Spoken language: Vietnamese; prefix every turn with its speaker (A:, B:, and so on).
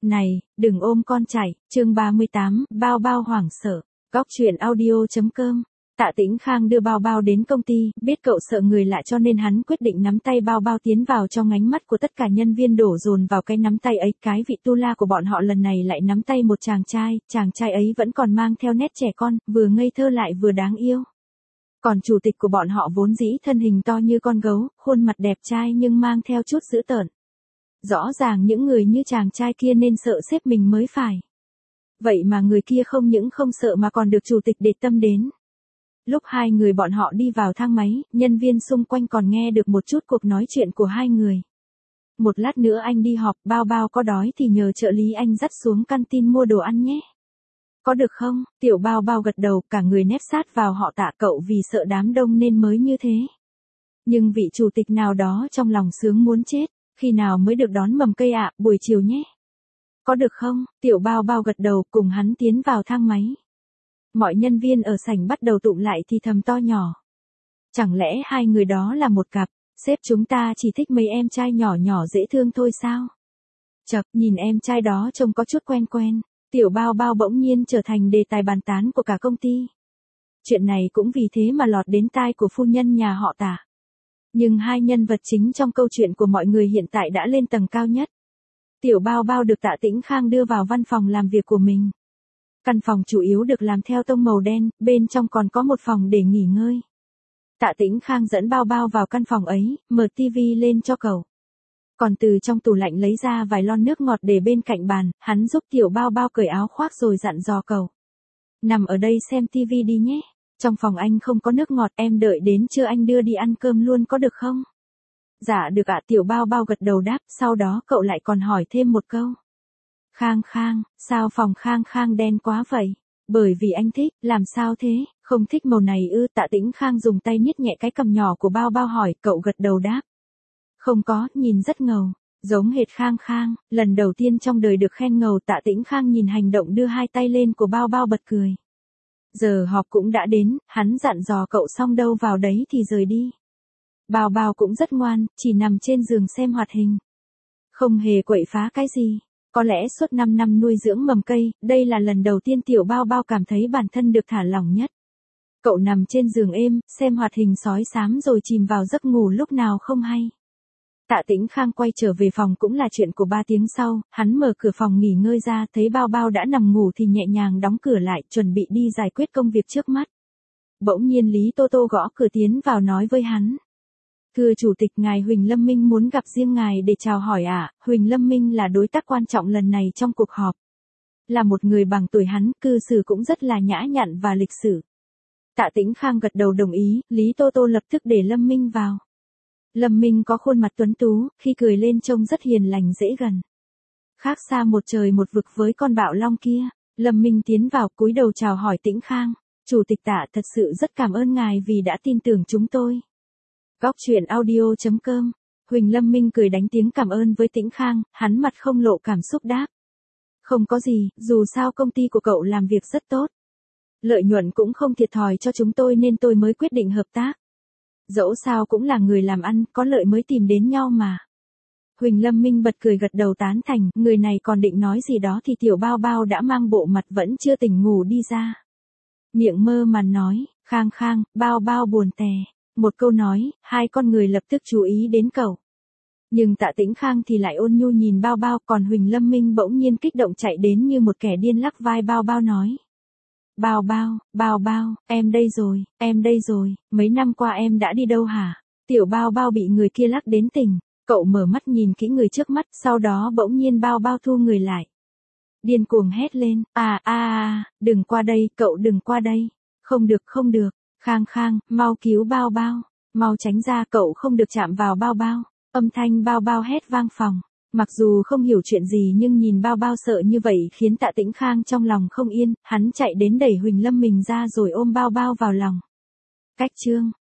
A: Này, đừng ôm con chạy, chương 38, bao bao hoảng sợ. Góc truyện audio.com. Tạ Tĩnh Khang đưa bao bao đến công ty, biết cậu sợ người lạ cho nên hắn quyết định nắm tay bao bao tiến vào trong ánh mắt của tất cả nhân viên đổ dồn vào cái nắm tay ấy. Cái vị tu la của bọn họ lần này lại nắm tay một chàng trai ấy vẫn còn mang theo nét trẻ con, vừa ngây thơ lại vừa đáng yêu. Còn chủ tịch của bọn họ vốn dĩ thân hình to như con gấu, khuôn mặt đẹp trai nhưng mang theo chút dữ tợn. Rõ ràng những người như chàng trai kia nên sợ sếp mình mới phải. Vậy mà người kia không những không sợ mà còn được chủ tịch để tâm đến. Lúc hai người bọn họ đi vào thang máy, nhân viên xung quanh còn nghe được một chút cuộc nói chuyện của hai người. Một lát nữa anh đi họp, bao bao có đói thì nhờ trợ lý anh dắt xuống canteen mua đồ ăn nhé. Có được không? Tiểu bao bao gật đầu, cả người nép sát vào họ Tạ. Cậu vì sợ đám đông nên mới như thế. Nhưng vị chủ tịch nào đó trong lòng sướng muốn chết. Khi nào mới được đón mầm cây ạ, buổi chiều nhé. Có được không? Tiểu bao bao gật đầu, cùng hắn tiến vào thang máy. Mọi nhân viên ở sảnh bắt đầu tụm lại thì thầm to nhỏ. Chẳng lẽ hai người đó là một cặp? Sếp chúng ta chỉ thích mấy em trai nhỏ nhỏ dễ thương thôi sao? Chậc, nhìn em trai đó trông có chút quen quen. Tiểu bao bao bỗng nhiên trở thành đề tài bàn tán của cả công ty. Chuyện này cũng vì thế mà lọt đến tai của phu nhân nhà họ Tạ. Nhưng hai nhân vật chính trong câu chuyện của mọi người hiện tại đã lên tầng cao nhất. Tiểu bao bao được Tạ Tĩnh Khang đưa vào văn phòng làm việc của mình. Căn phòng chủ yếu được làm theo tông màu đen, bên trong còn có một phòng để nghỉ ngơi. Tạ Tĩnh Khang dẫn bao bao vào căn phòng ấy, mở tivi lên cho cậu. Còn từ trong tủ lạnh lấy ra vài lon nước ngọt để bên cạnh bàn, hắn giúp tiểu bao bao cởi áo khoác rồi dặn dò cậu. Nằm ở đây xem tivi đi nhé. Trong phòng anh không có nước ngọt, em đợi đến trưa anh đưa đi ăn cơm luôn có được không? Dạ được ạ. Tiểu bao bao gật đầu đáp, sau đó cậu lại còn hỏi thêm một câu. Khang Khang, sao phòng Khang Khang đen quá vậy? Bởi vì anh thích, làm sao thế? Không thích màu này ư? Tạ Tĩnh Khang dùng tay nhét nhẹ cái cằm nhỏ của bao bao hỏi, cậu gật đầu đáp. Không có, nhìn rất ngầu, giống hệt Khang Khang. Lần đầu tiên trong đời được khen ngầu, Tạ Tĩnh Khang nhìn hành động đưa hai tay lên của bao bao bật cười. Giờ họp cũng đã đến, hắn dặn dò cậu xong đâu vào đấy thì rời đi. Bao bao cũng rất ngoan, chỉ nằm trên giường xem hoạt hình. Không hề quậy phá cái gì. Có lẽ suốt 5 năm nuôi dưỡng mầm cây, đây là lần đầu tiên tiểu bao bao cảm thấy bản thân được thả lỏng nhất. Cậu nằm trên giường êm, xem hoạt hình sói xám rồi chìm vào giấc ngủ lúc nào không hay. Tạ Tĩnh Khang quay trở về phòng cũng là chuyện của 3 tiếng sau, hắn mở cửa phòng nghỉ ngơi ra, thấy bao bao đã nằm ngủ thì nhẹ nhàng đóng cửa lại, chuẩn bị đi giải quyết công việc trước mắt. Bỗng nhiên Lý Tô Tô gõ cửa tiến vào nói với hắn. Thưa chủ tịch, ngài Huỳnh Lâm Minh muốn gặp riêng ngài để chào hỏi ạ. Huỳnh Lâm Minh là đối tác quan trọng lần này trong cuộc họp. Là một người bằng tuổi hắn, cư xử cũng rất là nhã nhặn và lịch sự. Tạ Tĩnh Khang gật đầu đồng ý, Lý Tô Tô lập tức để Lâm Minh vào. Lâm Minh có khuôn mặt tuấn tú, khi cười lên trông rất hiền lành dễ gần. Khác xa một trời một vực với con bạo long kia, Lâm Minh tiến vào cúi đầu chào hỏi Tĩnh Khang. Chủ tịch Tạ, thật sự rất cảm ơn ngài vì đã tin tưởng chúng tôi. Góc truyện audio.com. Huỳnh Lâm Minh cười đánh tiếng cảm ơn với Tĩnh Khang, hắn mặt không lộ cảm xúc đáp. Không có gì, dù sao công ty của cậu làm việc rất tốt. Lợi nhuận cũng không thiệt thòi cho chúng tôi nên tôi mới quyết định hợp tác. Dẫu sao cũng là người làm ăn, có lợi mới tìm đến nhau mà. Huỳnh Lâm Minh bật cười gật đầu tán thành, người này còn định nói gì đó thì tiểu bao bao đã mang bộ mặt vẫn chưa tỉnh ngủ đi ra. Miệng mơ màng nói, Khang Khang, bao bao buồn tè. Một câu nói, hai con người lập tức chú ý đến cậu. Nhưng Tạ Tĩnh Khang thì lại ôn nhu nhìn bao bao, còn Huỳnh Lâm Minh bỗng nhiên kích động chạy đến như một kẻ điên lắc vai bao bao nói. Bao bao, em đây rồi, mấy năm qua em đã đi đâu hả? Tiểu bao bao bị người kia lắc đến tỉnh, cậu mở mắt nhìn kỹ người trước mắt, sau đó bỗng nhiên bao bao thu người lại. Điên cuồng hét lên, đừng qua đây, cậu đừng qua đây, không được. Khang Khang, mau cứu bao bao, mau tránh ra, cậu không được chạm vào bao bao. Âm thanh bao bao hét vang phòng. Mặc dù không hiểu chuyện gì nhưng nhìn bao bao sợ như vậy khiến Tạ Tĩnh Khang trong lòng không yên, hắn chạy đến đẩy Huỳnh Lâm mình ra rồi ôm bao bao vào lòng. Cách chương